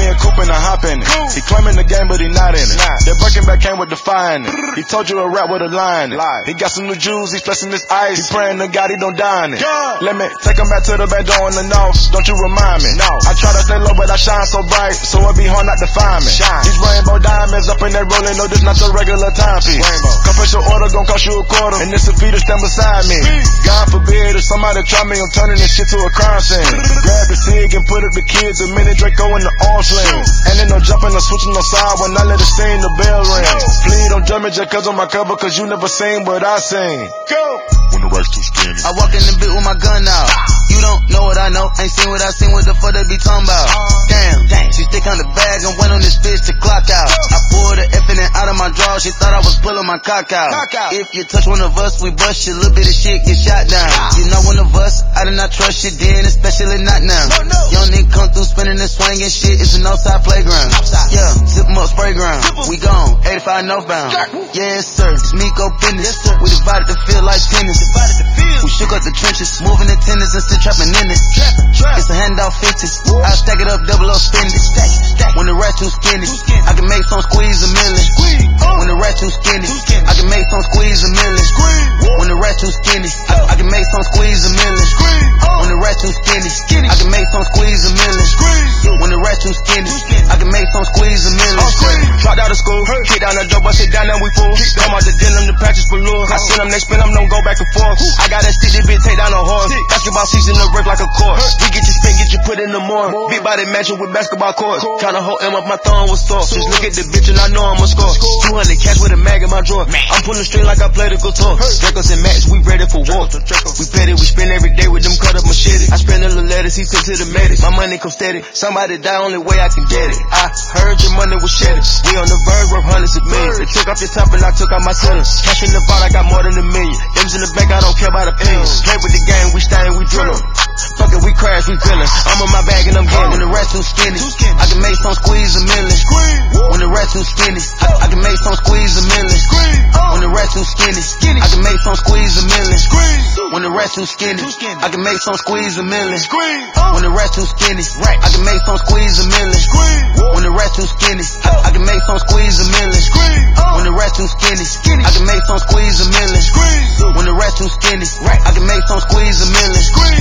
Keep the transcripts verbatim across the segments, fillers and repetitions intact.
me a coupe and I hop in it. He claiming the game, but he not in it. That Birkin bag came with defying it. He told you a rap with a line in it. He got some new jewels, he flexing this ice. He praying to God he don't die in it. Let me take him back to the band door in the north. Don't you remind me? No. I try to stay low, but I shine so bright, so it be hard not to find me. Shine. These rainbow diamonds up in that rolling, no, this not your regular timepiece. Come push your order, gon' cost you a quarter, and this a fee to stand beside me. God forbid if somebody try me, I'm turning this shit to a crime scene. Grab the cig and put up the kids, a minute Draco in the arm sling. And then no jumping or switching no side when I let it sing, the bell ring. Please don't judge me just cause on my cover, cause you never seen what I sing. Go! When the racks too skinny, I walk in the bit with my gun out. You don't know what I know, ain't seen what I seen, what the fuck they be talking about. Damn, damn, she stick on the bag and went on this bitch to clock out. I pulled the F in it out of my drawer, she thought I was pulling my cock out. If you touch one of us, we bust you, little bit of shit get shot down. You know one of us, I did not trust you then, especially not now. Young nigga come through spinning and swinging shit, it's an outside playground. Yeah, zip 'em up, spray ground. We gone, eighty-five northbound. Yes sir, it's Miko business. We divided the field like tennis. We shook up the trenches, moving the tennis and still trapping in it. It's a handout fifty, I stack it up, double up, spend it. When the rat too skinny, I can make some squeeze a million. When the rat too skinny, I can make some squeeze a million. When the rat too skinny, I, I can make some squeeze a million. When the rat too skinny, I can make some squeeze a million. When the rat too skinny, I can make some squeeze a million. Dropped out of school, kick down the door, bust it down, now we full. Come out the deal, them the patches for lure. I send them, they spin them, don't go back and forth. I got that stick, this bitch take down a horse. Basketball season, the rip like a course. We get you spin, get you put in the morning. Big body matching with basketball courts. Tryna hold him up, my thumb was sore. Just look at the bitch and I know I'ma score. two hundred cash with a mag in my drawer. I'm pulling string like I play the guitar. Dracos and Max, we ready for war. We petty, we spend every day with them cut up machete. I spend a little letters, he sent to the medics. My money come steady. Somebody die, only way I can get it. I heard your money was shedded. We on the verge, worth hundreds of millions. They took off your top and I took out my center. Cash in the vault, I got more than a million. M's in the bank, I don't care about opinions. Play with the game, we stay and we drill 'em. Fuck it, we crash, we feelin'. I'm on my bag and I'm getting. When the rat too skinny, I can make some squeeze a million. When the rat too skinny, I, I can make some squeeze a million. When the rat too skinny, I can make some squeeze a million. When the rat too skinny, I can make some squeeze a million. When the rat too skinny, I can make some squeeze a million. When the rat too skinny, I, I can make some squeeze a million. When the rat too skinny, I can make some squeeze a million. When the rat too skinny, I can make some squeeze a million.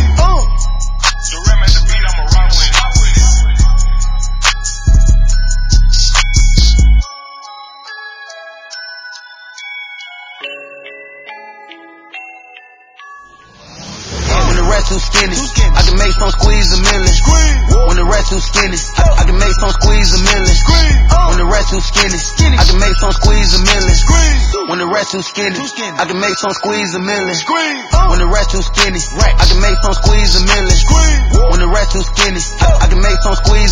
the rim at the beat, I'ma rock with it. When the rat too skinny, I can make some squeeze a million. When the rat too skinny, I, I can make some squeeze a million. When the rat too skinny, I can make some squeeze a million. When the rat too skinny, I can make some squeeze a million. When the rat too skinny, I can make some squeeze a million. When the rat too skinny, I, I can make some squeeze